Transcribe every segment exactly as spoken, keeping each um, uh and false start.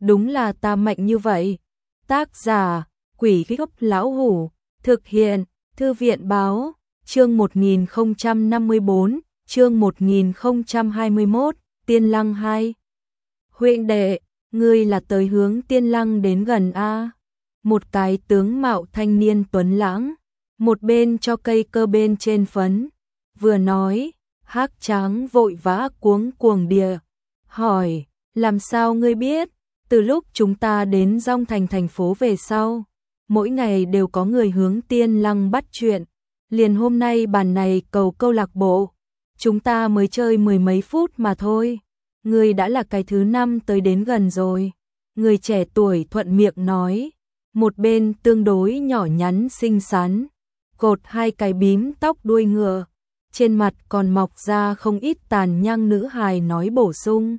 đúng là ta mạnh như vậy. Tác giả, Quỷ Gốc Lão Hủ, thực hiện, Thư viện Báo, chương một nghìn không trăm năm mươi bốn, chương một nghìn không trăm hai mươi mốt, Tiên Lăng hai. Huynh đệ, ngươi là tới hướng Tiên Lăng đến gần a? Một cái tướng mạo thanh niên tuấn lãng, một bên cho cây cơ bên trên phấn, vừa nói, Hắc Tráng vội vã cuống cuồng địa, hỏi, làm sao ngươi biết? Từ lúc chúng ta đến Dong Thành thành phố về sau, mỗi ngày đều có người hướng Tiên Lăng bắt chuyện, liền hôm nay bàn này cầu câu lạc bộ, chúng ta mới chơi mười mấy phút mà thôi, ngươi đã là cái thứ năm tới đến gần rồi. Người trẻ tuổi thuận miệng nói, một bên tương đối nhỏ nhắn xinh xắn, cột hai cái bím tóc đuôi ngựa, trên mặt còn mọc ra không ít tàn nhang nữ hài nói bổ sung.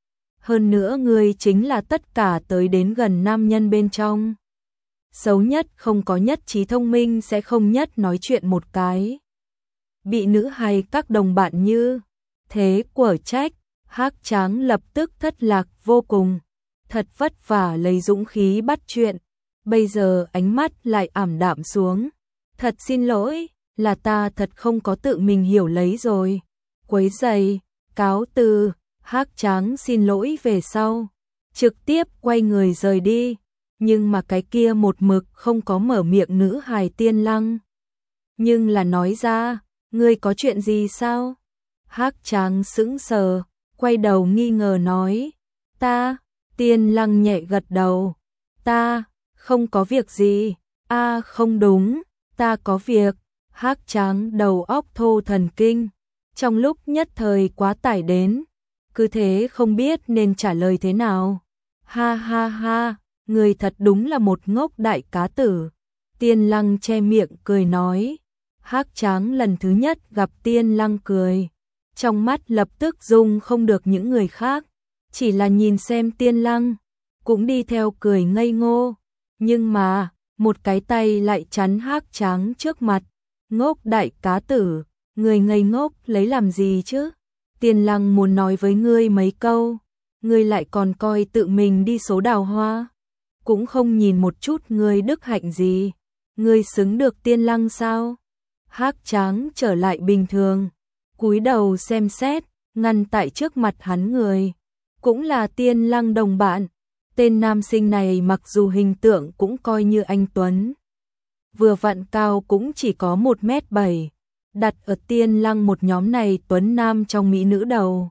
Hơn nữa ngươi chính là tất cả tới đến gần nam nhân bên trong. Xấu nhất không có nhất trí thông minh sẽ không nhất nói chuyện một cái. Bị nữ hài các đồng bạn như thế quở trách, Hắc Tráng lập tức thất lạc vô cùng. Thật vất vả lấy dũng khí bắt chuyện, bây giờ ánh mắt lại ảm đạm xuống. Thật xin lỗi, là ta thật không có tự mình hiểu lấy rồi. Quấy rầy, cáo từ. Hắc Tráng xin lỗi về sau, trực tiếp quay người rời đi, nhưng mà cái kia một mực không có mở miệng nữ hài Tiên Lăng. Nhưng là nói ra, ngươi có chuyện gì sao? Hắc Tráng sững sờ, quay đầu nghi ngờ nói, ta, Tiên Lăng nhẹ gật đầu, ta, không có việc gì, a không đúng, ta có việc. Hắc Tráng đầu óc thô thần kinh, trong lúc nhất thời quá tải đến. Cứ thế không biết nên trả lời thế nào. Ha ha ha, người thật đúng là một ngốc đại cá tử. Tiên Lăng che miệng cười nói. Hắc Tráng lần thứ nhất gặp Tiên Lăng cười, trong mắt lập tức dung không được những người khác, chỉ là nhìn xem Tiên Lăng, cũng đi theo cười ngây ngô. Nhưng mà, một cái tay lại chắn Hắc Tráng trước mặt. Ngốc đại cá tử, người ngây ngốc lấy làm gì chứ? Tiên Lăng muốn nói với ngươi mấy câu, ngươi lại còn coi tự mình đi số đào hoa, cũng không nhìn một chút ngươi đức hạnh gì, ngươi xứng được Tiên Lăng sao? Hắc Tráng trở lại bình thường, cúi đầu xem xét, ngăn tại trước mặt hắn người, cũng là Tiên Lăng đồng bạn. Tên nam sinh này mặc dù hình tượng cũng coi như anh tuấn, vừa vặn cao cũng chỉ có một mét bảy. Đặt ở Tiên Lăng một nhóm này tuấn nam trong mỹ nữ đầu.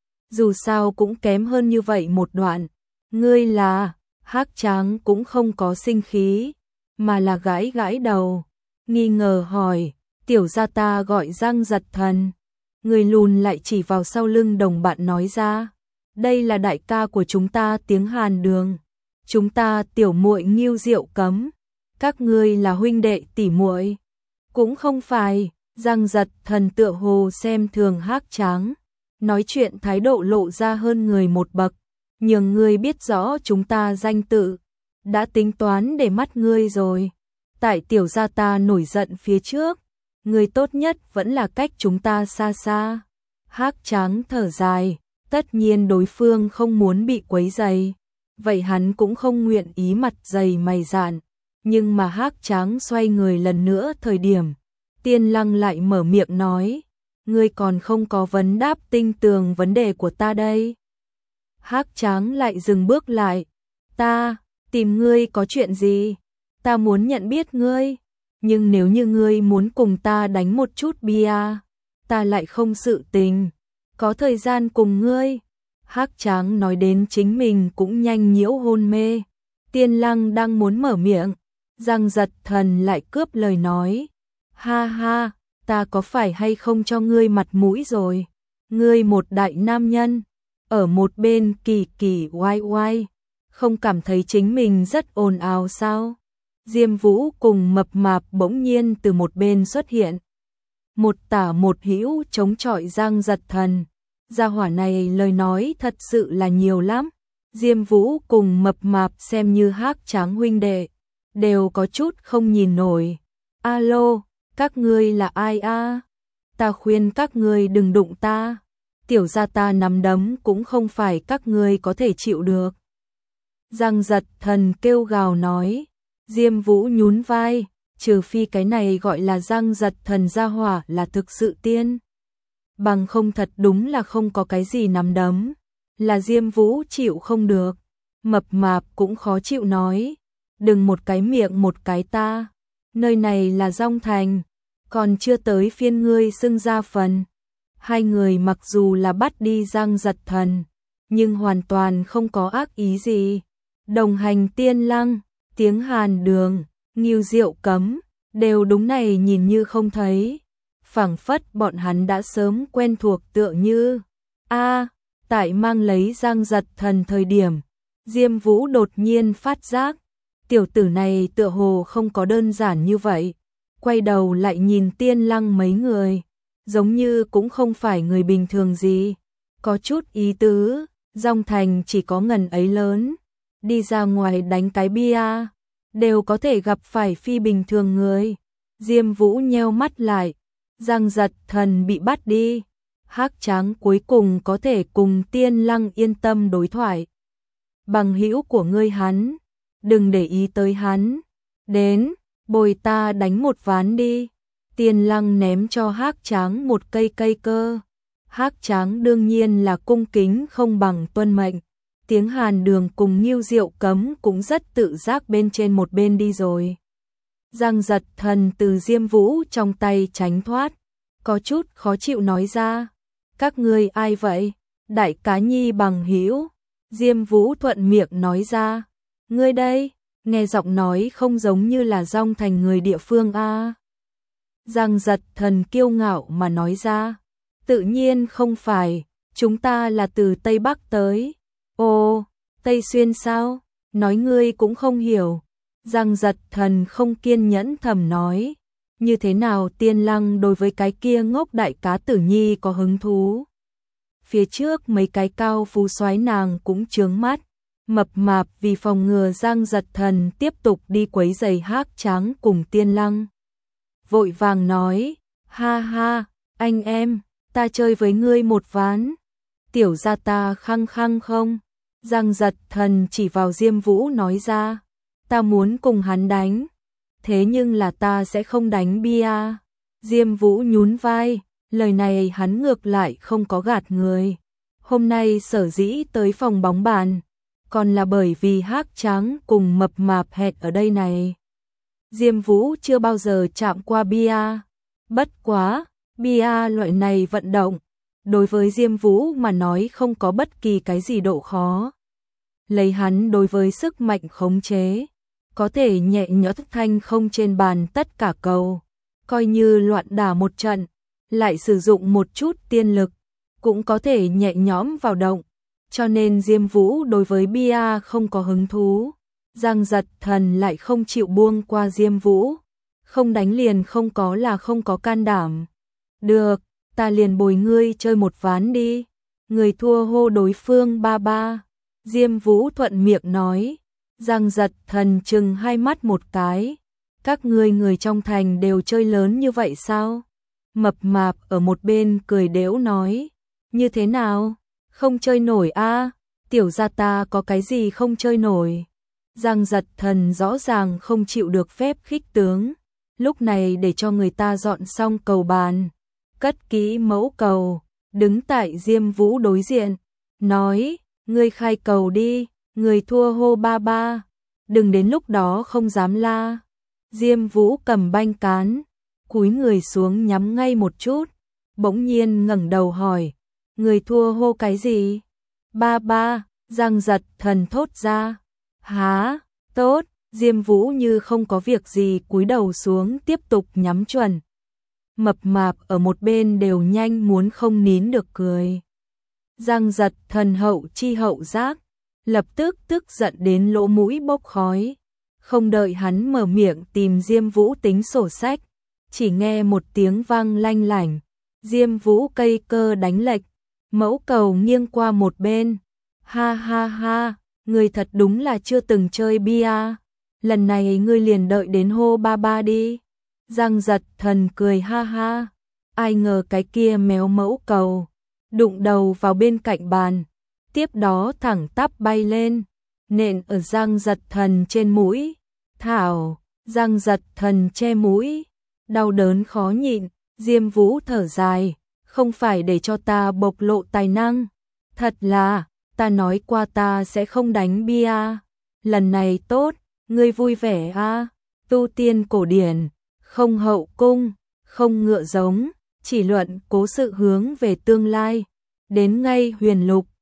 Dù sao cũng kém hơn như vậy một đoạn. Ngươi là, Hắc Tráng cũng không có sinh khí, mà là gãi gãi đầu, nghi ngờ hỏi, tiểu gia ta gọi Giang Giật Thần. Người lùn lại chỉ vào sau lưng đồng bạn nói ra, đây là đại ca của chúng ta tiếng Hàn Đường. Chúng ta tiểu muội Ngưu Diệu Cấm, các ngươi là huynh đệ tỷ muội. Cũng không phải. Giang Giật Thần tựa hồ xem thường Hắc Tráng, nói chuyện thái độ lộ ra hơn người một bậc, nhường ngươi biết rõ chúng ta danh tự, đã tính toán để mắt ngươi rồi. Tại tiểu gia ta nổi giận phía trước, ngươi tốt nhất vẫn là cách chúng ta xa xa. Hắc Tráng thở dài, tất nhiên đối phương không muốn bị quấy rầy, vậy hắn cũng không nguyện ý mặt dày mày dạn, nhưng mà Hắc Tráng xoay người lần nữa thời điểm, Tiên Lăng lại mở miệng nói, ngươi còn không có vấn đáp tinh tường vấn đề của ta đây. Hắc Tráng lại dừng bước lại, ta, tìm ngươi có chuyện gì? Ta muốn nhận biết ngươi, nhưng nếu như ngươi muốn cùng ta đánh một chút bia, ta lại không sự tình, có thời gian cùng ngươi. Hắc Tráng nói đến chính mình cũng nhanh nhiễu hôn mê. Tiên Lăng đang muốn mở miệng, Giang Giật Thần lại cướp lời nói. Ha ha, ta có phải hay không cho ngươi mặt mũi rồi? Ngươi một đại nam nhân, ở một bên kỳ kỳ oai oai, không cảm thấy chính mình rất ồn ào sao? Diêm Vũ cùng mập mạp bỗng nhiên từ một bên xuất hiện. Một tả một hữu chống chọi Giang Giật Thần. Gia hỏa này lời nói thật sự là nhiều lắm. Diêm Vũ cùng mập mạp xem như Hắc Tráng huynh đệ, đều có chút không nhìn nổi. Alo, các ngươi là ai a? Ta khuyên các ngươi đừng đụng ta. Tiểu gia ta nắm đấm cũng không phải các ngươi có thể chịu được. Giang Giật Thần kêu gào nói. Diêm Vũ nhún vai, trừ phi cái này gọi là Giang Giật Thần gia hỏa là thực sự tiên. Bằng không thật đúng là không có cái gì nắm đấm. Là Diêm Vũ chịu không được. Mập mạp cũng khó chịu nói. Đừng một cái miệng một cái ta. Nơi này là Dong Thành. Còn chưa tới phiên ngươi xưng ra phần. Hai người mặc dù là bắt đi Giang Giật Thần, nhưng hoàn toàn không có ác ý gì. Đồng hành Tiên Lăng, Tiếng Hàn Đường, Ngưu Diệu Cấm, đều đúng này nhìn như không thấy. Phảng phất bọn hắn đã sớm quen thuộc tựa như. A, tại mang lấy Giang Giật Thần thời điểm, Diêm Vũ đột nhiên phát giác, tiểu tử này tựa hồ không có đơn giản như vậy. Quay đầu lại nhìn Tiên Lăng mấy người, giống như cũng không phải người bình thường gì. Có chút ý tứ, Dong Thành chỉ có ngần ấy lớn. Đi ra ngoài đánh cái bia, đều có thể gặp phải phi bình thường người. Diêm Vũ nheo mắt lại, Giang Giật Thần bị bắt đi. Hắc Tráng cuối cùng có thể cùng Tiên Lăng yên tâm đối thoại. Bằng hữu của ngươi hắn, đừng để ý tới hắn. Đến, bồi ta đánh một ván đi. Tiên Lăng ném cho Hắc Tráng một cây cây cơ. Hắc Tráng đương nhiên là cung kính không bằng tuân mệnh. Tiếng Hàn Đường cùng Ngưu Diệu Cấm cũng rất tự giác bên trên một bên đi rồi. Giang Giật Thần từ Diêm Vũ trong tay tránh thoát, có chút khó chịu nói ra. Các ngươi ai vậy? Đại cá nhi bằng hữu. Diêm Vũ thuận miệng nói ra. Ngươi đây, nghe giọng nói không giống như là Dong Thành người địa phương a. Giang Giật Thần kiêu ngạo mà nói ra. Tự nhiên không phải, chúng ta là từ Tây Bắc tới. Ồ, Tây Xuyên sao? Nói ngươi cũng không hiểu. Giang Giật Thần không kiên nhẫn thầm nói. Như thế nào Tiên Lăng đối với cái kia ngốc đại cá tử nhi có hứng thú? Phía trước mấy cái cao phú soái nàng cũng chướng mắt. Mập mạp vì phòng ngừa Giang Giật Thần tiếp tục đi quấy giày Hắc Tráng cùng Tiên Lăng. Vội vàng nói, ha ha, anh em, ta chơi với ngươi một ván. Tiểu gia ta khăng khăng không? Giang Giật Thần chỉ vào Diêm Vũ nói ra, ta muốn cùng hắn đánh. Thế nhưng là ta sẽ không đánh bia. Diêm Vũ nhún vai, lời này hắn ngược lại không có gạt người. Hôm nay sở dĩ tới phòng bóng bàn, còn là bởi vì Hắc Tráng cùng mập mạp hẹn ở đây này. Diêm Vũ chưa bao giờ chạm qua bia. Bất quá, bia loại này vận động, đối với Diêm Vũ mà nói không có bất kỳ cái gì độ khó. Lấy hắn đối với sức mạnh khống chế, có thể nhẹ nhõm thanh không trên bàn tất cả cầu, coi như loạn đả một trận, lại sử dụng một chút tiên lực, cũng có thể nhẹ nhõm vào động. Cho nên Diêm Vũ đối với bia không có hứng thú. Giang Giật Thần lại không chịu buông qua Diêm Vũ. Không đánh liền không có là không có can đảm. Được, ta liền bồi ngươi chơi một ván đi. Người thua hô đối phương ba ba. Diêm Vũ thuận miệng nói. Giang Giật Thần chừng hai mắt một cái. Các ngươi người trong thành đều chơi lớn như vậy sao? Mập mạp ở một bên cười đễu nói. Như thế nào? Không chơi nổi a? À? Tiểu gia ta có cái gì không chơi nổi? Giang Giật Thần rõ ràng không chịu được phép khích tướng. Lúc này để cho người ta dọn xong cầu bàn, cất kỹ mẫu cầu, đứng tại Diêm Vũ đối diện, nói, ngươi khai cầu đi, người thua hô ba ba, đừng đến lúc đó không dám la. Diêm Vũ cầm banh cán, cúi người xuống nhắm ngay một chút, bỗng nhiên ngẩng đầu hỏi, người thua hô cái gì? Ba ba, Giang Giật Thần thốt ra. Há, tốt. Diêm Vũ như không có việc gì cúi đầu xuống tiếp tục nhắm chuẩn. Mập mạp ở một bên đều nhanh muốn không nín được cười. Giang Giật Thần hậu chi hậu giác, lập tức tức giận đến lỗ mũi bốc khói. Không đợi hắn mở miệng tìm Diêm Vũ tính sổ sách, chỉ nghe một tiếng vang lanh lảnh, Diêm Vũ cây cơ đánh lệch, mẫu cầu nghiêng qua một bên. Ha ha ha, người thật đúng là chưa từng chơi bia. Lần này ngươi liền đợi đến hô ba ba đi. Giang Giật Thần cười ha ha. Ai ngờ cái kia méo mẫu cầu, đụng đầu vào bên cạnh bàn, tiếp đó thẳng tắp bay lên. nện ở Giang Giật Thần trên mũi. Thảo, Giang Giật Thần che mũi, đau đớn khó nhịn, Diêm Vũ thở dài, không phải để cho ta bộc lộ tài năng. Thật là, ta nói qua ta sẽ không đánh bia. Lần này tốt, ngươi vui vẻ a. Tu tiên cổ điển, không hậu cung, không ngựa giống, chỉ luận cố sự hướng về tương lai. Đến ngay huyền lục,